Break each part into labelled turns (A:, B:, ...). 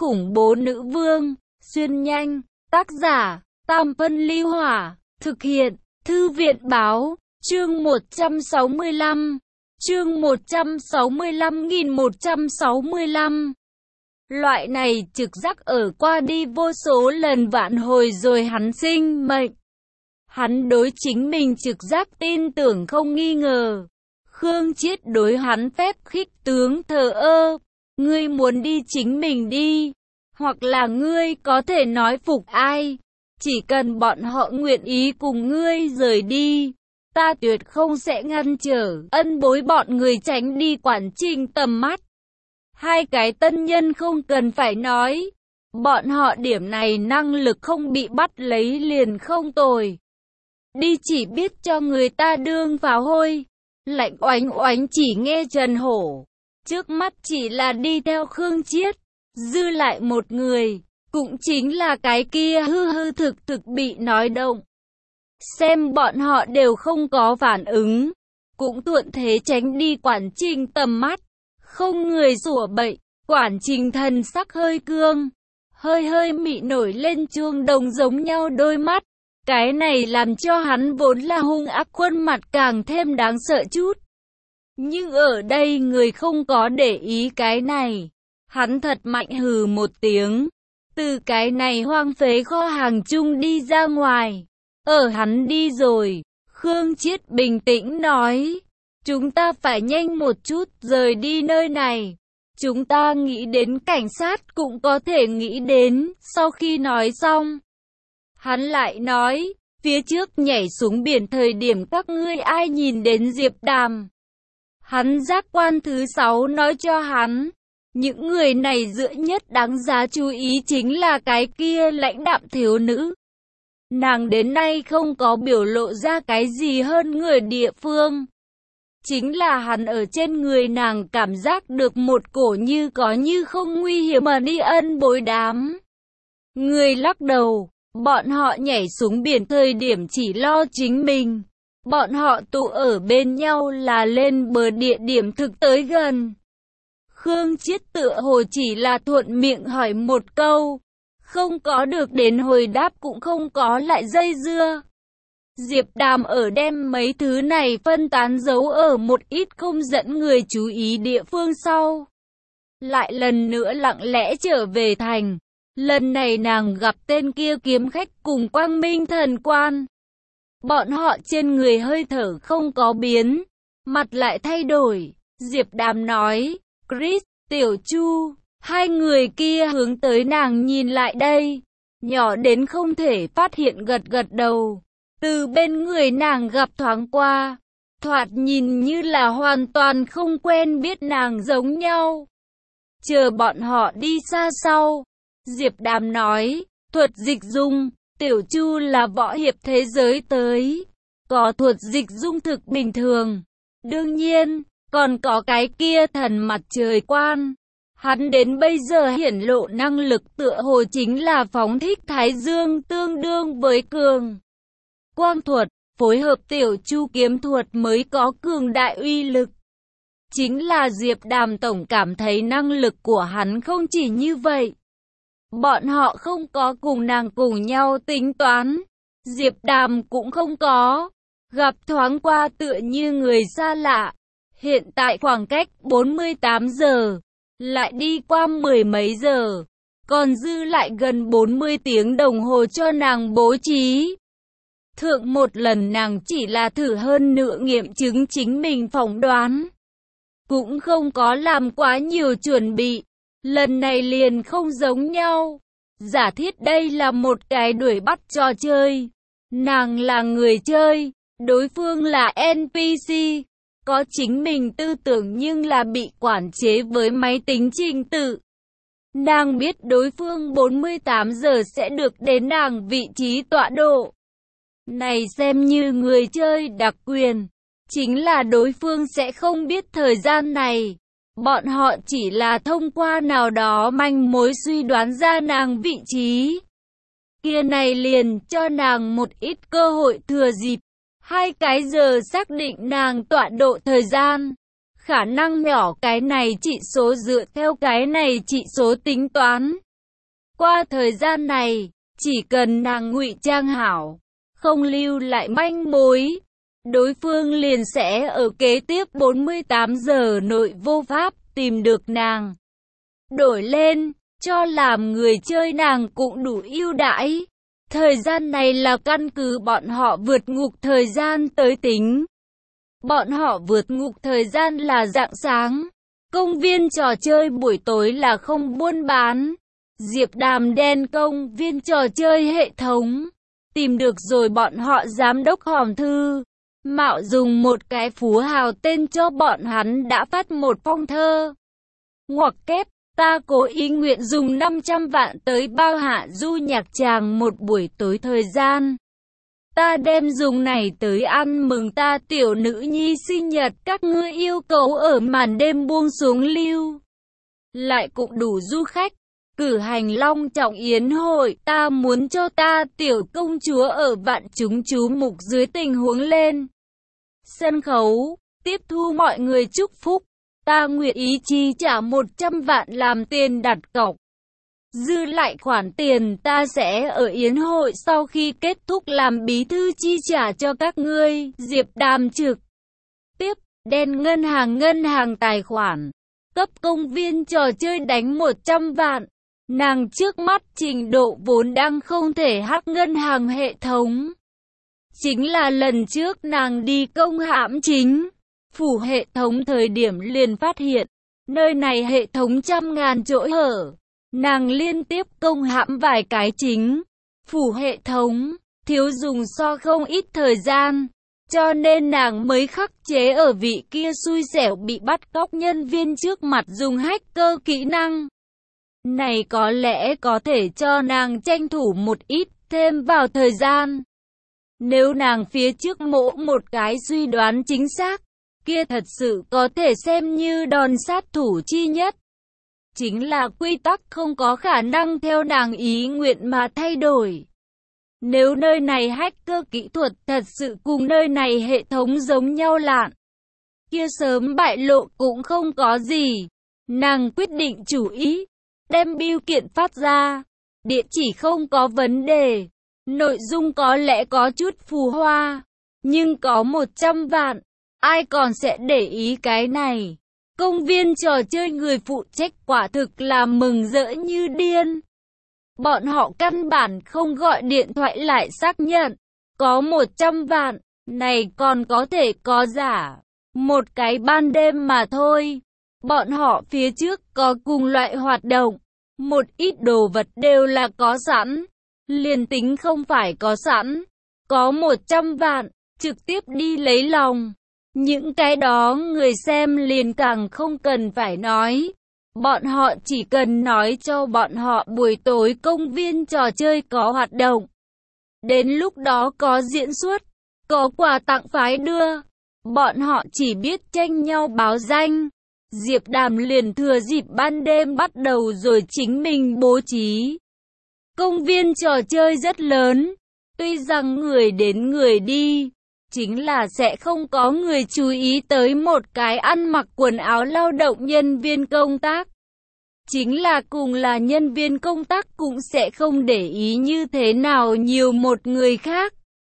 A: khủng bố nữ vương, xuyên nhanh, tác giả, Tam Phân Ly Hỏa, thực hiện, Thư viện báo, chương 165, chương 165.165. Loại này trực giác ở qua đi vô số lần vạn hồi rồi hắn sinh mệnh. Hắn đối chính mình trực giác tin tưởng không nghi ngờ. Khương Chiết đối hắn phép khích tướng thờ ơ. Ngươi muốn đi chính mình đi. Hoặc là ngươi có thể nói phục ai. Chỉ cần bọn họ nguyện ý cùng ngươi rời đi. Ta tuyệt không sẽ ngăn trở ân bối bọn người tránh đi quản Trình tầm mắt. Hai cái tân nhân không cần phải nói. Bọn họ điểm này năng lực không bị bắt lấy liền không tồi. Đi chỉ biết cho người ta đương pháo hôi. Lạnh oánh oánh chỉ nghe Trần Hổ. Trước mắt chỉ là đi theo Khương Chiết. Dư lại một người. Cũng chính là cái kia hư thực bị nói động. Xem bọn họ đều không có phản ứng. Cũng thuận thế tránh đi quản Trình tầm mắt. Không người sủa bậy. Quản Trình thần sắc hơi cương. Hơi mị nổi lên chuông đồng giống nhau đôi mắt. Cái này làm cho hắn vốn là hung ác khuôn mặt càng thêm đáng sợ chút. Nhưng ở đây người không có để ý cái này. Hắn thật mạnh hừ một tiếng. Từ cái này hoang phế kho hàng chung đi ra ngoài. Ở hắn đi rồi. Khương Chiết bình tĩnh nói. Chúng ta phải nhanh một chút rời đi nơi này. Chúng ta nghĩ đến cảnh sát cũng có thể nghĩ đến. Sau khi nói xong. Hắn lại nói. Phía trước nhảy xuống biển thời điểm các ngươi ai nhìn đến Diệp Đàm. Hắn giác quan thứ 6 nói cho hắn. Những người này giữa nhất đáng giá chú ý chính là cái kia lãnh đạm thiếu nữ. Nàng đến nay không có biểu lộ ra cái gì hơn người địa phương. Chính là hắn ở trên người nàng cảm giác được một cổ như có như không nguy hiểm mà đi ân bối đám. Người lắc đầu, bọn họ nhảy xuống biển thời điểm chỉ lo chính mình. Bọn họ tụ ở bên nhau là lên bờ địa điểm thực tới gần. Khương Chiết tựa hồ chỉ là thuận miệng hỏi một câu. Không có được đến hồi đáp cũng không có lại dây dưa. Diệp Đàm ở đem mấy thứ này phân tán giấu ở một ít không dẫn người chú ý địa phương sau. Lại lần nữa lặng lẽ trở về thành. Lần này nàng gặp tên kia kiếm khách cùng Quang Minh thần quan. Bọn họ trên người hơi thở không có biến. Mặt lại thay đổi. Diệp Đàm nói. Chris, Tiểu Chu. Hai người kia hướng tới nàng nhìn lại đây. Nhỏ đến không thể phát hiện gật đầu. Từ bên người nàng gặp thoáng qua. Thoạt nhìn như là hoàn toàn không quen biết nàng giống nhau. Chờ bọn họ đi xa sau. Diệp Đàm nói. Thuật dịch dung. Tiểu Chu là võ hiệp thế giới tới. Có thuật dịch dung thực bình thường. Đương nhiên, còn có cái kia thần mặt trời quan. Hắn đến bây giờ hiển lộ năng lực tựa hồ chính là phóng thích thái dương tương đương với cường quang thuật, phối hợp Tiểu Chu kiếm thuật mới có cường đại uy lực. Chính là Diệp Đàm tổng cảm thấy năng lực của hắn không chỉ như vậy. Bọn họ không có cùng nàng cùng nhau tính toán. Diệp Đàm cũng không có. Gặp thoáng qua tựa như người xa lạ. Hiện tại khoảng cách 48 giờ. Lại đi qua 10 mấy giờ. Còn dư lại gần 40 tiếng đồng hồ cho nàng bố trí. Thượng một lần nàng chỉ là thử hơn nửa nghiệm chứng chính mình phỏng đoán. Cũng không có làm quá nhiều chuẩn bị. Lần này liền không giống nhau. Giả thiết đây là một cái đuổi bắt trò chơi. Nàng là người chơi. Đối phương là NPC. Có chính mình tư tưởng nhưng là bị quản chế với máy tính trình tự. Nàng biết đối phương 48 giờ sẽ được đến nàng vị trí tọa độ. Này xem như người chơi đặc quyền. Chính là đối phương sẽ không biết thời gian này. Bọn họ chỉ là thông qua nào đó manh mối suy đoán ra nàng vị trí. Kia này liền cho nàng một ít cơ hội thừa dịp. 2 cái giờ xác định nàng tọa độ thời gian. Khả năng nhỏ cái này trị số dựa theo cái này trị số tính toán. Qua thời gian này, chỉ cần nàng ngụy trang hảo, không lưu lại manh mối, đối phương liền sẽ ở kế tiếp 48 giờ nội vô pháp tìm được nàng. Đổi lên, cho làm người chơi nàng cũng đủ ưu đãi. Thời gian này là căn cứ bọn họ vượt ngục thời gian tới tính. Bọn họ vượt ngục thời gian là rạng sáng. Công viên trò chơi buổi tối là không buôn bán. Diệp Đàm đen công viên trò chơi hệ thống. Tìm được rồi bọn họ giám đốc hòm thư. Mạo dùng một cái phú hào tên cho bọn hắn đã phát một phong thơ. Ngoặc kép, ta cố ý nguyện dùng 500 vạn tới bao hạ du nhạc chàng một buổi tối thời gian. Ta đem dùng này tới ăn mừng ta tiểu nữ nhi sinh nhật, các ngươi yêu cầu ở màn đêm buông xuống lưu. Lại cũng đủ du khách, cử hành long trọng yến hội, ta muốn cho ta tiểu công chúa ở vạn chúng chú mục dưới tình huống lên sân khấu, tiếp thu mọi người chúc phúc. Ta nguyện ý chi trả 100 vạn làm tiền đặt cọc. Dư lại khoản tiền ta sẽ ở yến hội sau khi kết thúc làm bí thư chi trả cho các ngươi. Diệp Đàm trực tiếp đen ngân hàng tài khoản, cấp công viên trò chơi đánh 100 vạn. Nàng trước mắt trình độ vốn đang không thể hack ngân hàng hệ thống. Chính là lần trước nàng đi công hãm chính phủ hệ thống thời điểm liền phát hiện, nơi này hệ thống trăm ngàn chỗ hở. Nàng liên tiếp công hãm vài cái chính phủ hệ thống, thiếu dùng so không ít thời gian, cho nên nàng mới khắc chế ở vị kia xui xẻo bị bắt cóc nhân viên trước mặt dùng hacker kỹ năng. Này có lẽ có thể cho nàng tranh thủ một ít thêm vào thời gian. Nếu nàng phía trước mỗ một cái suy đoán chính xác, kia thật sự có thể xem như đòn sát thủ chi nhất. Chính là quy tắc không có khả năng theo nàng ý nguyện mà thay đổi. Nếu nơi này hacker kỹ thuật thật sự cùng nơi này hệ thống giống nhau lạn, kia sớm bại lộ cũng không có gì. Nàng quyết định chủ ý, đem bưu kiện phát ra. Địa chỉ không có vấn đề. Nội dung có lẽ có chút phù hoa, nhưng có 100 vạn. Ai còn sẽ để ý cái này? Công viên trò chơi người phụ trách quả thực là mừng rỡ như điên. Bọn họ căn bản không gọi điện thoại lại xác nhận. Có 100 vạn, này còn có thể có giả. Một cái ban đêm mà thôi. Bọn họ phía trước có cùng loại hoạt động. Một ít đồ vật đều là có sẵn. Liền tính không phải có sẵn. Có 100 vạn, trực tiếp đi lấy lòng. Những cái đó người xem liền càng không cần phải nói. Bọn họ chỉ cần nói cho bọn họ buổi tối công viên trò chơi có hoạt động. Đến lúc đó có diễn xuất, có quà tặng phái đưa. Bọn họ chỉ biết tranh nhau báo danh. Diệp Đàm liền thừa dịp ban đêm bắt đầu rồi chính mình bố trí. Công viên trò chơi rất lớn, tuy rằng người đến người đi, chính là sẽ không có người chú ý tới một cái ăn mặc quần áo lao động nhân viên công tác. Chính là cùng là nhân viên công tác cũng sẽ không để ý như thế nào nhiều một người khác.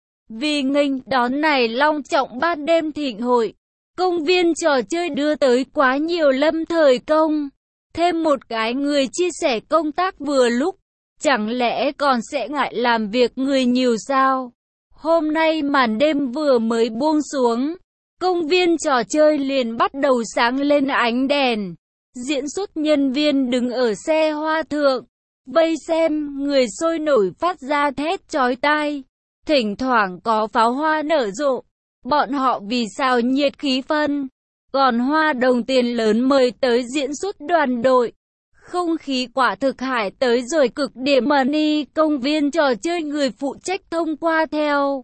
A: Vì nghênh đón này long trọng ban đêm thịnh hội, công viên trò chơi đưa tới quá nhiều lâm thời công. Thêm một cái người chia sẻ công tác vừa lúc, chẳng lẽ còn sẽ ngại làm việc người nhiều sao? Hôm nay màn đêm vừa mới buông xuống, công viên trò chơi liền bắt đầu sáng lên ánh đèn. Diễn xuất nhân viên đứng ở xe hoa thượng, vây xem, người sôi nổi phát ra thét chói tai. Thỉnh thoảng có pháo hoa nở rộ. Bọn họ vì sao nhiệt khí phân, còn hoa đồng tiền lớn mời tới diễn xuất đoàn đội. Không khí quả thực hải tới rồi cực điểm. Money công viên trò chơi người phụ trách thông qua theo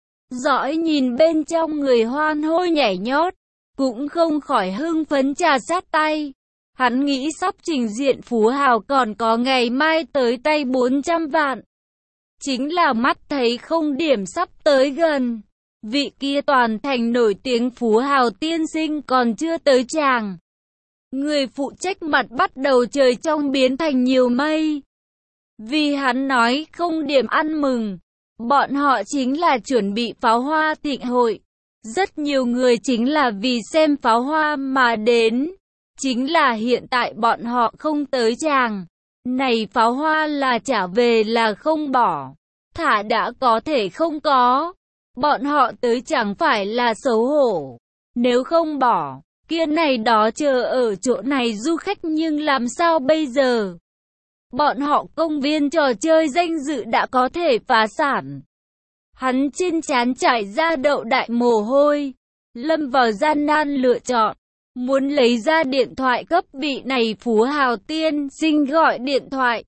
A: dõi nhìn bên trong người hoan hô nhảy nhót, cũng không khỏi hưng phấn trà sát tay. Hắn nghĩ sắp trình diện phú hào còn có ngày mai tới tay 400 vạn. Chính là mắt thấy không điểm sắp tới gần. Vị kia toàn thành nổi tiếng phú hào tiên sinh còn chưa tới chàng. Người phụ trách mặt bắt đầu trời trong biến thành nhiều mây. Vì hắn nói không điểm ăn mừng. Bọn họ chính là chuẩn bị pháo hoa thịnh hội. Rất nhiều người chính là vì xem pháo hoa mà đến. Chính là hiện tại bọn họ không tới chàng. Này pháo hoa là trả về là không bỏ. Thả đã có thể không có. Bọn họ tới chẳng phải là xấu hổ. Nếu không bỏ, kia này đó chờ ở chỗ này du khách nhưng làm sao bây giờ? Bọn họ công viên trò chơi danh dự đã có thể phá sản. Hắn trên trán chảy ra đậu đại mồ hôi, lâm vào gian nan lựa chọn. Muốn lấy ra điện thoại cấp vị này phú hào tiên sinh gọi điện thoại.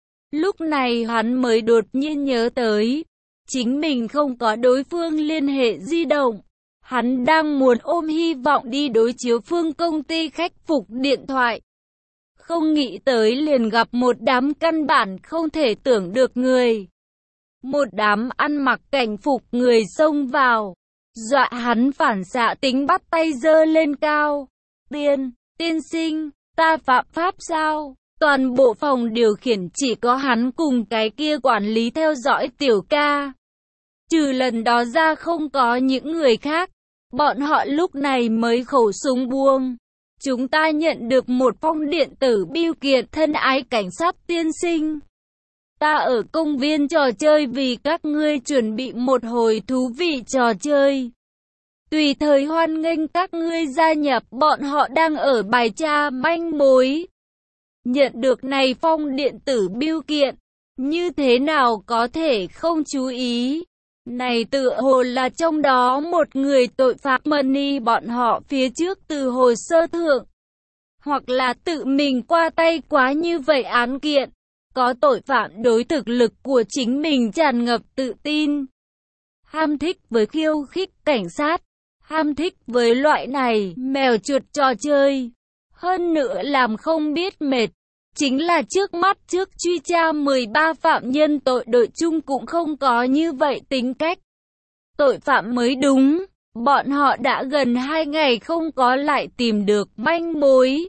A: Lúc này hắn mới đột nhiên nhớ tới, chính mình không có đối phương liên hệ di động. Hắn đang muốn ôm hy vọng đi đối chiếu phương công ty khách phục điện thoại. Không nghĩ tới liền gặp một đám căn bản không thể tưởng được người. Một đám ăn mặc cảnh phục người xông vào, dọa hắn phản xạ tính bắt tay giơ lên cao. Tiên sinh, ta phạm pháp sao? Toàn bộ phòng điều khiển chỉ có hắn cùng cái kia quản lý theo dõi tiểu ca. Trừ lần đó ra không có những người khác. Bọn họ lúc này mới khẩu súng buông. Chúng ta nhận được một phong điện tử bưu kiện thân ái cảnh sát tiên sinh. Ta ở công viên trò chơi vì các ngươi chuẩn bị một hồi thú vị trò chơi. Tùy thời hoan nghênh các ngươi gia nhập, bọn họ đang ở bài tra manh mối. Nhận được này phong điện tử bưu kiện, như thế nào có thể không chú ý. Này tựa hồ là trong đó một người tội phạm money bọn họ phía trước từ hồ sơ thượng. Hoặc là tự mình qua tay quá như vậy án kiện. Có tội phạm đối thực lực của chính mình tràn ngập tự tin. Ham thích với khiêu khích cảnh sát. Ham thích với loại này mèo chuột trò chơi. Hơn nữa làm không biết mệt. Chính là trước mắt trước truy tra 13 phạm nhân tội đội chung cũng không có như vậy tính cách. Tội phạm mới đúng. Bọn họ đã gần 2 ngày không có lại tìm được manh mối.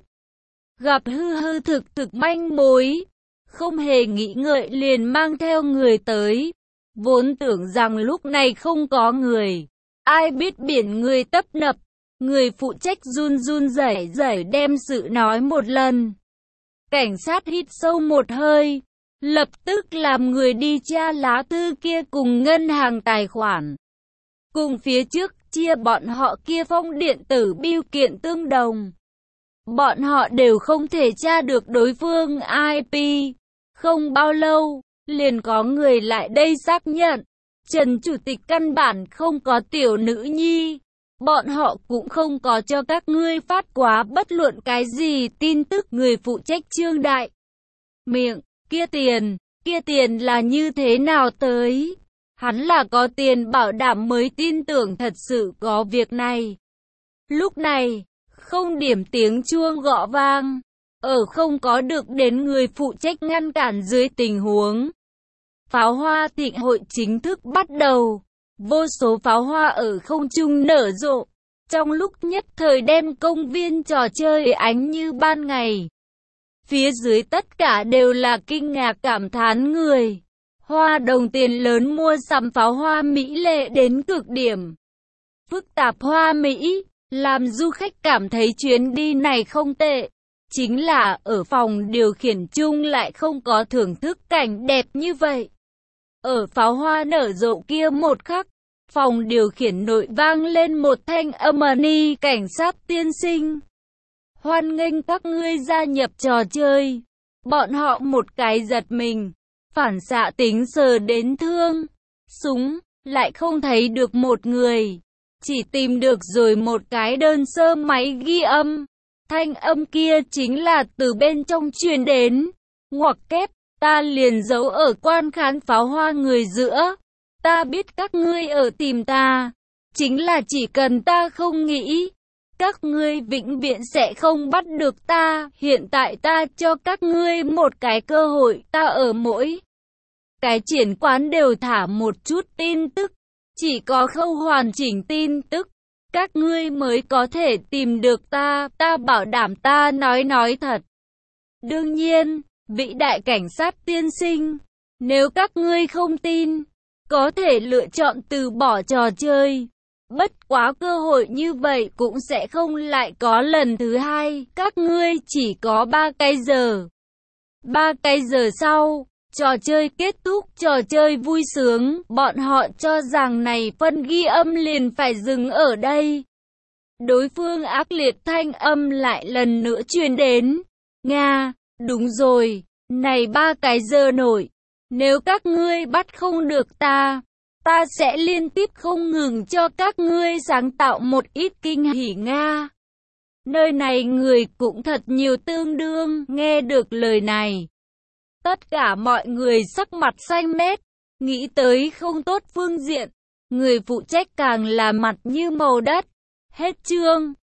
A: Gặp hư thực manh mối. Không hề nghĩ ngợi liền mang theo người tới. Vốn tưởng rằng lúc này không có người. Ai biết biển người tấp nập. Người phụ trách run rẩy đem sự nói một lần. Cảnh sát hít sâu một hơi. Lập tức làm người đi tra lá thư kia cùng ngân hàng tài khoản. Cùng phía trước chia bọn họ kia phong điện tử bưu kiện tương đồng. Bọn họ đều không thể tra được đối phương IP. Không bao lâu, liền có người lại đây xác nhận. Trần Chủ tịch căn bản không có tiểu nữ nhi. Bọn họ cũng không có cho các ngươi phát quá bất luận cái gì tin tức. Người phụ trách Trương Đại miệng, kia tiền là như thế nào tới? Hắn là có tiền bảo đảm mới tin tưởng thật sự có việc này. Lúc này, không điểm tiếng chuông gõ vang. Ở không có được đến người phụ trách ngăn cản dưới tình huống. Pháo hoa thịnh hội chính thức bắt đầu. Vô số pháo hoa ở không trung nở rộ. Trong lúc nhất thời đem công viên trò chơi ánh như ban ngày. Phía dưới tất cả đều là kinh ngạc cảm thán người. Hoa đồng tiền lớn mua sắm pháo hoa mỹ lệ đến cực điểm. Phức tạp hoa mỹ, làm du khách cảm thấy chuyến đi này không tệ. Chính là ở phòng điều khiển chung lại không có thưởng thức cảnh đẹp như vậy. Ở pháo hoa nở rộ kia một khắc, phòng điều khiển nội vang lên một thanh âm ni cảnh sát tiên sinh. Hoan nghênh các ngươi gia nhập trò chơi. Bọn họ một cái giật mình, phản xạ tính sờ đến thương, súng, lại không thấy được một người. Chỉ tìm được rồi một cái đơn sơ máy ghi âm. Thanh âm kia chính là từ bên trong truyền đến. Ngoặc kép, ta liền giấu ở quan khán pháo hoa người giữa. Ta biết các ngươi ở tìm ta. Chính là chỉ cần ta không nghĩ, các ngươi vĩnh viễn sẽ không bắt được ta. Hiện tại ta cho các ngươi một cái cơ hội. Ta ở mỗi cái triển quán đều thả một chút tin tức. Chỉ có khâu hoàn chỉnh tin tức, các ngươi mới có thể tìm được ta. Ta bảo đảm ta nói thật. Đương nhiên, Vĩ đại cảnh sát tiên sinh, nếu các ngươi không tin, có thể lựa chọn từ bỏ trò chơi. Bất quá cơ hội như vậy cũng sẽ không lại có lần thứ hai. Các ngươi chỉ có 3 cái giờ. 3 cái giờ sau, trò chơi kết thúc, trò chơi vui sướng. Bọn họ cho rằng này phân ghi âm liền phải dừng ở đây. Đối phương ác liệt thanh âm lại lần nữa truyền đến. Nga, đúng rồi, này 3 cái giờ nổi. Nếu các ngươi bắt không được ta sẽ liên tiếp không ngừng cho các ngươi sáng tạo một ít kinh hỉ Nga. Nơi này người cũng thật nhiều tương đương, nghe được lời này. Tất cả mọi người sắc mặt xanh mét, nghĩ tới không tốt phương diện. Người phụ trách càng là mặt như màu đất. Hết chương.